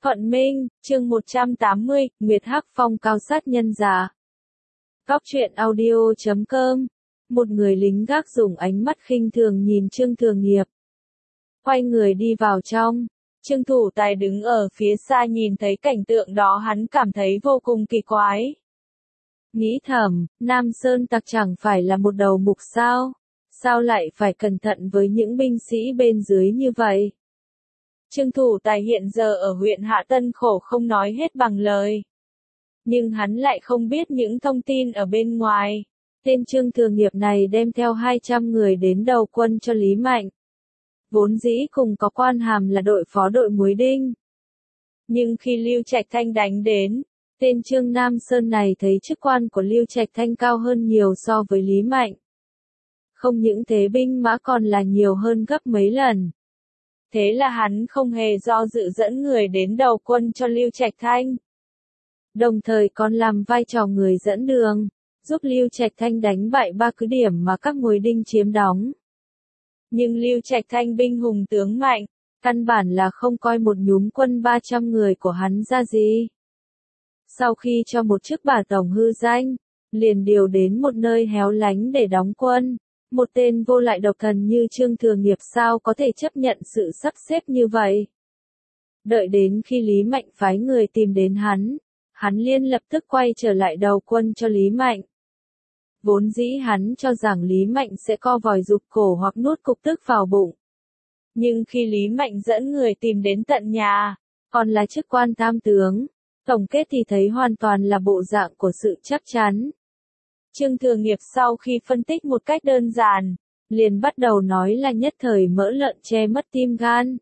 Thuận Minh, chương 180, Nguyệt Hắc Phong cao sát nhân giả. Góc truyện audio.com. Một người lính gác dùng ánh mắt khinh thường nhìn Trương Thừa Nghiệp. Quay người đi vào trong. Trương Thủ Tài đứng ở phía xa nhìn thấy cảnh tượng đó, hắn cảm thấy vô cùng kỳ quái. Nghĩ thầm, Nam Sơn Tặc chẳng phải là một đầu mục sao? Sao lại phải cẩn thận với những binh sĩ bên dưới như vậy? Trương Thủ Tài hiện giờ ở huyện Hạ Tân khổ không nói hết bằng lời. Nhưng hắn lại không biết những thông tin ở bên ngoài. Tên Trương Thừa Nghiệp này đem theo 200 người đến đầu quân cho Lý Mạnh. Vốn dĩ cùng có quan hàm là đội phó đội Muối Đinh. Nhưng khi Lưu Trạch Thanh đánh đến, tên Trương Nam Sơn này thấy chức quan của Lưu Trạch Thanh cao hơn nhiều so với Lý Mạnh. Không những thế binh mã còn là nhiều hơn gấp mấy lần. Thế là hắn không hề do dự dẫn người đến đầu quân cho Lưu Trạch Thanh. Đồng thời còn làm vai trò người dẫn đường, giúp Lưu Trạch Thanh đánh bại 3 cứ điểm mà các Muối Đinh chiếm đóng. Nhưng Lưu Trạch Thanh binh hùng tướng mạnh, căn bản là không coi một nhúm quân 300 người của hắn ra gì. Sau khi cho một chức bả tổng hư danh, liền điều đến một nơi héo lánh để đóng quân. Một tên vô lại độc thần như Trương Thừa Nghiệp sao có thể chấp nhận sự sắp xếp như vậy? Đợi đến khi Lý Mạnh phái người tìm đến hắn liền lập tức quay trở lại đầu quân cho Lý Mạnh. Vốn dĩ hắn cho rằng Lý Mạnh sẽ co vòi rụt cổ hoặc nuốt cục tức vào bụng. Nhưng khi Lý Mạnh dẫn người tìm đến tận nhà, còn là chức quan tam tướng, tổng kết thì thấy hoàn toàn là bộ dạng của sự chắc chắn. Trương Thừa Nghiệp sau khi phân tích một cách đơn giản, liền bắt đầu nói là nhất thời mỡ lợn che mất tim gan.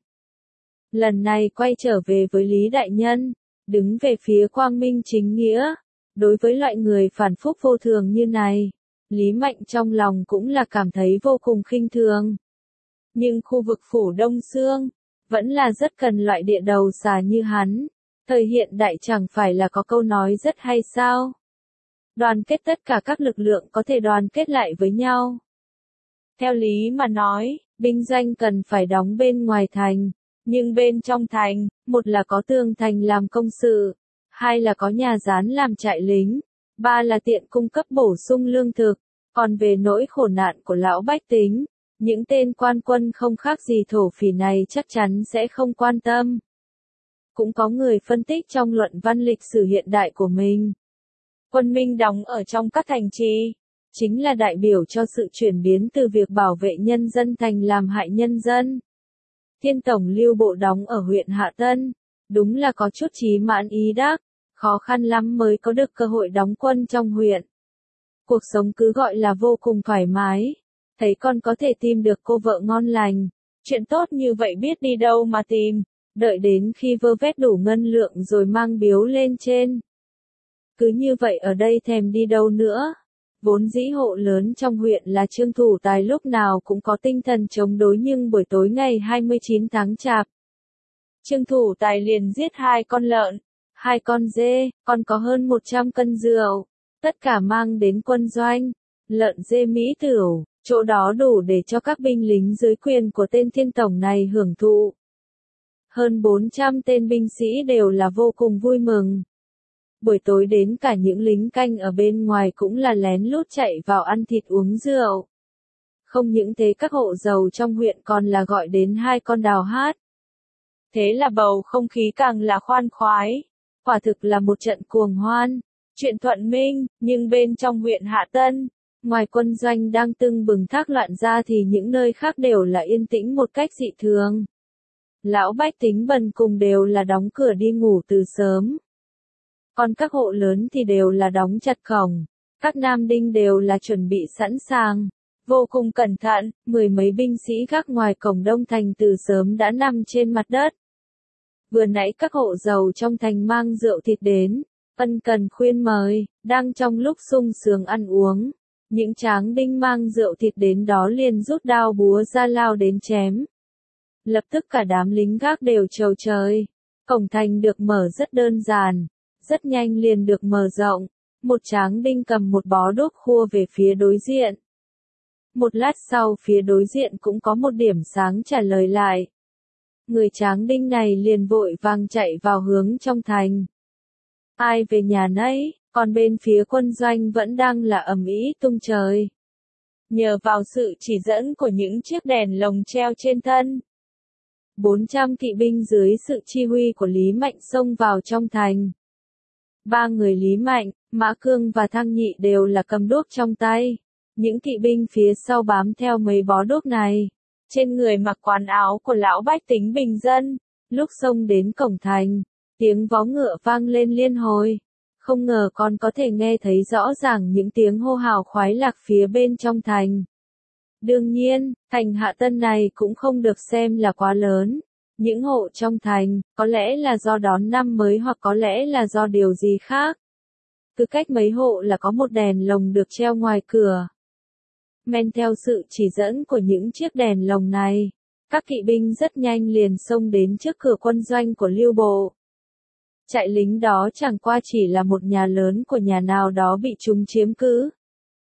Lần này quay trở về với Lý Đại Nhân, đứng về phía quang minh chính nghĩa. Đối với loại người phản phúc vô thường như này, Lý Mạnh trong lòng cũng là cảm thấy vô cùng khinh thường. Nhưng khu vực phủ Đông Xương, vẫn là rất cần loại địa đầu xà như hắn. Thời hiện đại chẳng phải là có câu nói rất hay sao? Đoàn kết tất cả các lực lượng có thể đoàn kết lại với nhau. Theo lý mà nói, binh doanh cần phải đóng bên ngoài thành, nhưng bên trong thành, một là có tường thành làm công sự, hai là có nhà gián làm trại lính, ba là tiện cung cấp bổ sung lương thực, còn về nỗi khổ nạn của lão bách tính, những tên quan quân không khác gì thổ phỉ này chắc chắn sẽ không quan tâm. Cũng có người phân tích trong luận văn lịch sử hiện đại của mình. Quân Minh đóng ở trong các thành trì, chính là đại biểu cho sự chuyển biến từ việc bảo vệ nhân dân thành làm hại nhân dân. Thiên Tổng Lưu Bộ đóng ở huyện Hạ Tân, đúng là có chút chí mãn ý đắc, khó khăn lắm mới có được cơ hội đóng quân trong huyện. Cuộc sống cứ gọi là vô cùng thoải mái, thấy con có thể tìm được cô vợ ngon lành, chuyện tốt như vậy biết đi đâu mà tìm, đợi đến khi vơ vét đủ ngân lượng rồi mang biếu lên trên. Cứ như vậy ở đây thèm đi đâu nữa. Vốn dĩ hộ lớn trong huyện là Trương Thủ Tài lúc nào cũng có tinh thần chống đối, nhưng buổi tối ngày 29 tháng Chạp, Trương Thủ Tài liền giết 2 con lợn, 2 con dê, còn có hơn 100 cân rượu, tất cả mang đến quân doanh. Lợn dê mỹ tửu, chỗ đó đủ để cho các binh lính dưới quyền của tên Thiên Tổng này hưởng thụ. Hơn 400 tên binh sĩ đều là vô cùng vui mừng. Buổi tối đến cả những lính canh ở bên ngoài cũng là lén lút chạy vào ăn thịt uống rượu. Không những thế các hộ giàu trong huyện còn là gọi đến 2 con đào hát. Thế là bầu không khí càng là khoan khoái. Quả thực là một trận cuồng hoan. Chuyện Thuận Minh, nhưng bên trong huyện Hạ Tân, ngoài quân doanh đang tưng bừng thác loạn ra thì những nơi khác đều là yên tĩnh một cách dị thường. Lão bách tính bần cùng đều là đóng cửa đi ngủ từ sớm. Còn các hộ lớn thì đều là đóng chặt cổng, các nam đinh đều là chuẩn bị sẵn sàng, vô cùng cẩn thận, 10 mấy binh sĩ gác ngoài cổng Đông Thành từ sớm đã nằm trên mặt đất. Vừa nãy các hộ giàu trong thành mang rượu thịt đến, ân cần khuyên mời, đang trong lúc sung sướng ăn uống, những tráng đinh mang rượu thịt đến đó liền rút đao búa ra lao đến chém. Lập tức cả đám lính gác đều trầu trời, cổng thành được mở rất đơn giản. Rất nhanh liền được mở rộng, một tráng đinh cầm một bó đuốc khua về phía đối diện. Một lát sau phía đối diện cũng có một điểm sáng trả lời lại. Người Tráng Đinh này liền vội vàng chạy vào hướng trong thành. Ai về nhà nấy, còn bên phía quân doanh vẫn đang là ầm ĩ tung trời. Nhờ vào sự chỉ dẫn của những chiếc đèn lồng treo trên thân, 400 kỵ binh dưới sự chi huy của Lý Mạnh xông vào trong thành. Ba người Lý Mạnh, Mã Cương và Thăng Nhị đều là cầm đuốc trong tay. Những kỵ binh phía sau bám theo mấy bó đuốc này. Trên người mặc quần áo của lão bách tính bình dân. Lúc xông đến cổng thành, tiếng vó ngựa vang lên liên hồi. Không ngờ còn có thể nghe thấy rõ ràng những tiếng hô hào khoái lạc phía bên trong thành. Đương nhiên, thành Hạ Tân này cũng không được xem là quá lớn. Những hộ trong thành, có lẽ là do đón năm mới hoặc có lẽ là do điều gì khác. Cứ cách mấy hộ là có một đèn lồng được treo ngoài cửa. Men theo sự chỉ dẫn của những chiếc đèn lồng này, các kỵ binh rất nhanh liền xông đến trước cửa quân doanh của Lưu Bộ. Trại lính đó chẳng qua chỉ là một nhà lớn của nhà nào đó bị chúng chiếm cứ.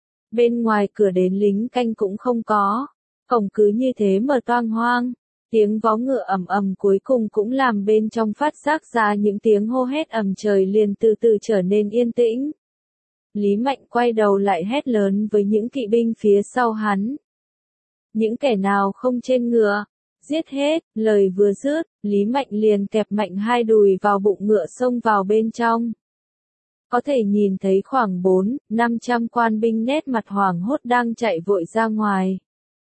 Bên ngoài cửa đến lính canh cũng không có, cổng cứ như thế mở toang hoang. Tiếng vó ngựa ầm ầm cuối cùng cũng làm bên trong phát giác ra những tiếng hô hét ầm trời liền từ từ trở nên yên tĩnh. Lý Mạnh quay đầu lại hét lớn với những kỵ binh phía sau hắn. Những kẻ nào không trên ngựa, giết hết, lời vừa dứt, Lý Mạnh liền kẹp mạnh hai đùi vào bụng ngựa xông vào bên trong. Có thể nhìn thấy khoảng 400-500 quan binh nét mặt hoảng hốt đang chạy vội ra ngoài.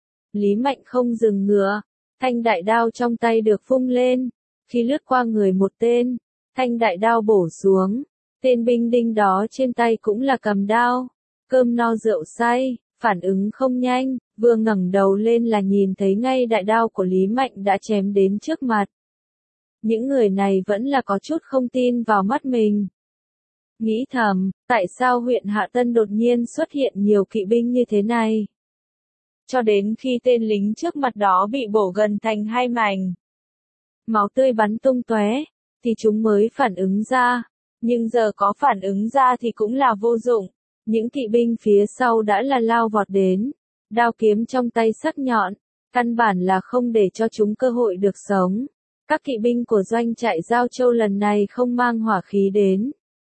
Lý Mạnh không dừng ngựa, thanh đại đao trong tay được vung lên, khi lướt qua người một tên, thanh đại đao bổ xuống, tên binh đinh đó trên tay cũng là cầm đao, cơm no rượu say, phản ứng không nhanh, vừa ngẩng đầu lên là nhìn thấy ngay đại đao của Lý Mạnh đã chém đến trước mặt. Những người này vẫn là có chút không tin vào mắt mình. Nghĩ thầm, tại sao huyện Hạ Tân đột nhiên xuất hiện nhiều kỵ binh như thế này? Cho đến khi tên lính trước mặt đó bị bổ gần thành hai mảnh, máu tươi bắn tung tóe, thì chúng mới phản ứng ra. Nhưng giờ có phản ứng ra thì cũng là vô dụng. Những kỵ binh phía sau đã là lao vọt đến, đao kiếm trong tay sắc nhọn, căn bản là không để cho chúng cơ hội được sống. Các kỵ binh của doanh trại Giao Châu lần này không mang hỏa khí đến,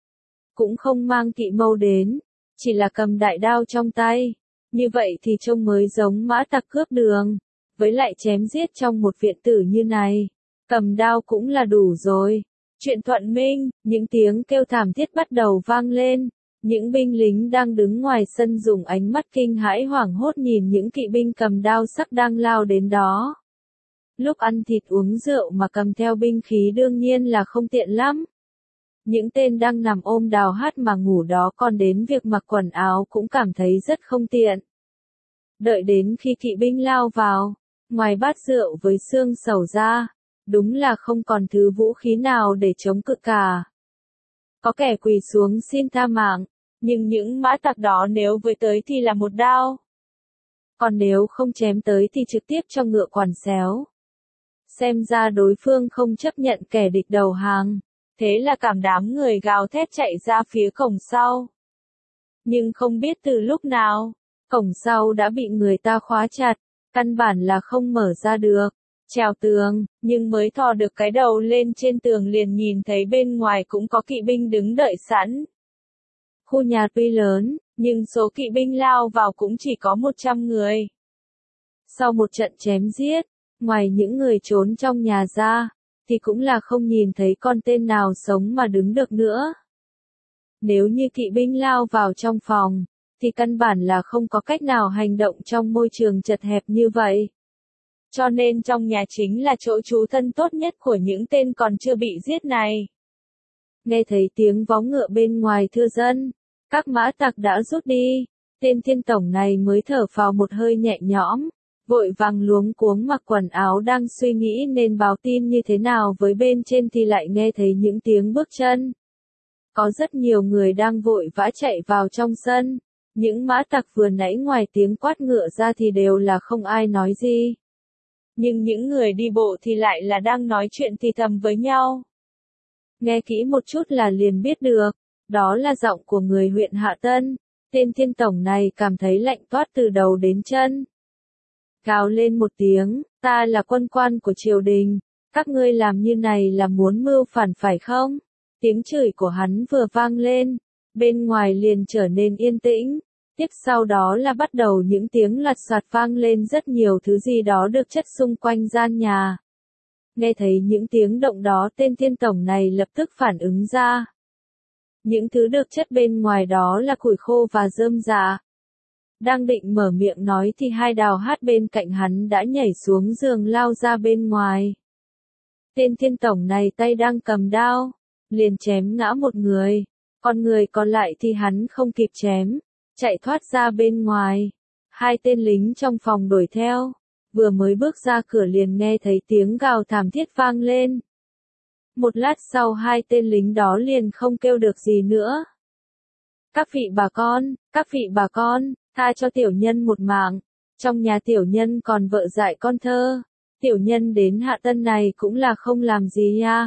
cũng không mang kỵ mâu đến, chỉ là cầm đại đao trong tay. Như vậy thì trông mới giống mã tặc cướp đường, với lại chém giết trong một viện tử như này, cầm đao cũng là đủ rồi. Chuyện thuận minh, những tiếng kêu thảm thiết bắt đầu vang lên, những binh lính đang đứng ngoài sân dùng ánh mắt kinh hãi hoảng hốt nhìn những kỵ binh cầm đao sắc đang lao đến đó. Lúc ăn thịt uống rượu mà cầm theo binh khí đương nhiên là không tiện lắm. Những tên đang nằm ôm đào hát mà ngủ đó còn đến việc mặc quần áo cũng cảm thấy rất không tiện. Đợi đến khi kỵ binh lao vào, ngoài bát rượu với xương sầu ra, đúng là không còn thứ vũ khí nào để chống cự cả. Có kẻ quỳ xuống xin tha mạng, nhưng những mã tặc đó nếu với tới thì là một đao. Còn nếu không chém tới thì trực tiếp cho ngựa quằn xéo. Xem ra đối phương không chấp nhận kẻ địch đầu hàng. Thế là cảm đám người gào thét chạy ra phía cổng sau. Nhưng không biết từ lúc nào, cổng sau đã bị người ta khóa chặt, căn bản là không mở ra được. Trèo tường, nhưng mới thò được cái đầu lên trên tường liền nhìn thấy bên ngoài cũng có kỵ binh đứng đợi sẵn. Khu nhà tuy lớn, nhưng số kỵ binh lao vào cũng chỉ có 100 người. Sau một trận chém giết, ngoài những người trốn trong nhà ra, thì cũng là không nhìn thấy con tên nào sống mà đứng được nữa. Nếu như kỵ binh lao vào trong phòng, thì căn bản là không có cách nào hành động trong môi trường chật hẹp như vậy. Cho nên trong nhà chính là chỗ trú thân tốt nhất của những tên còn chưa bị giết này. Nghe thấy tiếng vó ngựa bên ngoài thưa dân, các mã tặc đã rút đi, tên Thiên Tổng này mới thở phào một hơi nhẹ nhõm, vội vàng luống cuống mặc quần áo đang suy nghĩ nên báo tin như thế nào với bên trên thì lại nghe thấy những tiếng bước chân. Có rất nhiều người đang vội vã chạy vào trong sân, những mã tặc vừa nãy ngoài tiếng quát ngựa ra thì đều là không ai nói gì. Nhưng những người đi bộ thì lại là đang nói chuyện thì thầm với nhau. Nghe kỹ một chút là liền biết được, đó là giọng của người huyện Hạ Tân. Tên Thiên Tổng này cảm thấy lạnh toát từ đầu đến chân. Gào lên một tiếng, ta là quân quan của triều đình, Các ngươi làm như này là muốn mưu phản phải không? Tiếng chửi của hắn vừa vang lên, bên ngoài liền trở nên yên tĩnh. Tiếp sau đó là bắt đầu những tiếng lạt soạt vang lên rất nhiều thứ gì đó được chất xung quanh gian nhà. Nghe thấy những tiếng động đó tên thiên tổng này lập tức phản ứng ra. Những thứ được chất bên ngoài đó là củi khô và rơm rạ. Đang định mở miệng nói thì hai đào hát bên cạnh hắn đã nhảy xuống giường lao ra bên ngoài. Tên thiên tổng này tay đang cầm đao, liền chém ngã một người, còn người còn lại thì hắn không kịp chém, chạy thoát ra bên ngoài. Hai tên lính trong phòng đuổi theo, vừa mới bước ra cửa liền nghe thấy tiếng gào thảm thiết vang lên. Một lát sau hai tên lính đó liền không kêu được gì nữa. Các vị bà con, tha cho tiểu nhân một mạng, trong nhà tiểu nhân còn vợ dại con thơ, tiểu nhân đến Hạ Tân này cũng là không làm gì nha.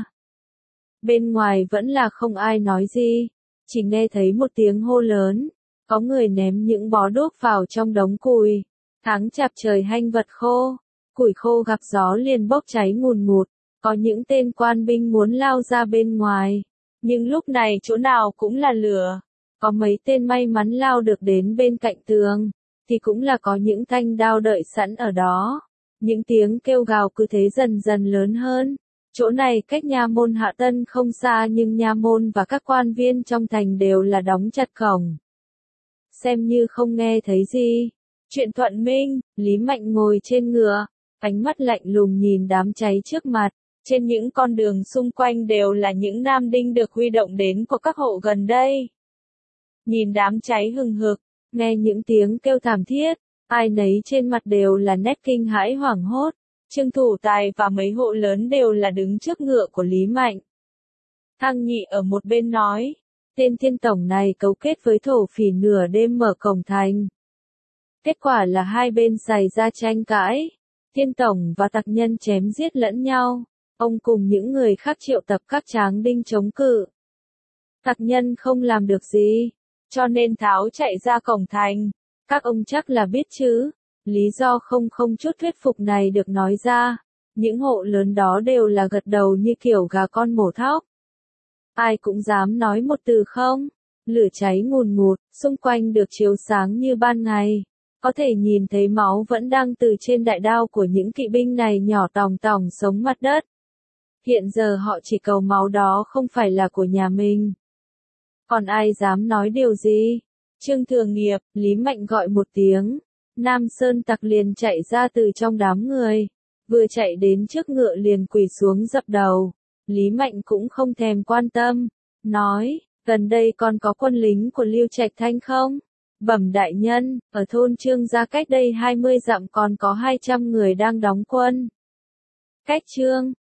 Bên ngoài vẫn là không ai nói gì, chỉ nghe thấy một tiếng hô lớn, có người ném những bó đuốc vào trong đống củi. Tháng chạp trời hanh vật khô, củi khô gặp gió liền bốc cháy ngùn ngụt, có những tên quan binh muốn lao ra bên ngoài, nhưng lúc này chỗ nào cũng là lửa. Có mấy tên may mắn lao được đến bên cạnh tường, thì cũng là có những thanh đao đợi sẵn ở đó. Những tiếng kêu gào cứ thế dần dần lớn hơn. Chỗ này cách nha môn Hạ Tân không xa nhưng nha môn và các quan viên trong thành đều là đóng chặt cổng. Xem như không nghe thấy gì. Chuyện Thuận Minh, Lý Mạnh ngồi trên ngựa, ánh mắt lạnh lùng nhìn đám cháy trước mặt. Trên những con đường xung quanh đều là những nam đinh được huy động đến của các hộ gần đây. Nhìn đám cháy hừng hực, nghe những tiếng kêu thảm thiết, ai nấy trên mặt đều là nét kinh hãi hoảng hốt. Trương Thủ Tài và mấy hộ lớn đều là đứng trước ngựa của Lý Mạnh. Thang Nhị ở một bên nói, tên thiên tổng này cấu kết với thổ phỉ nửa đêm mở cổng thành. Kết quả là hai bên xảy ra tranh cãi, thiên tổng và tặc nhân chém giết lẫn nhau, ông cùng những người khác triệu tập các tráng đinh chống cự. Tặc nhân không làm được gì, cho nên tháo chạy ra cổng thành, các ông chắc là biết chứ. Lý do không chút thuyết phục này được nói ra, những hộ lớn đó đều là gật đầu như kiểu gà con mổ thóc. Ai cũng dám nói một từ không, lửa cháy ngùn ngụt, xung quanh được chiếu sáng như ban ngày. Có thể nhìn thấy máu vẫn đang từ trên đại đao của những kỵ binh này nhỏ tòng tòng sống mặt đất. Hiện giờ họ chỉ cầu máu đó không phải là của nhà mình. Còn ai dám nói điều gì? Trương Thừa Nghiệp, Lý Mạnh gọi một tiếng. Nam Sơn Tặc liền chạy ra từ trong đám người. Vừa chạy đến trước ngựa liền quỳ xuống dập đầu. Lý Mạnh cũng không thèm quan tâm. Nói, gần đây còn có quân lính của Lưu Trạch Thanh không? Bẩm đại nhân, ở thôn Trương Gia cách đây 20 dặm còn có 200 người đang đóng quân. Cách Trương,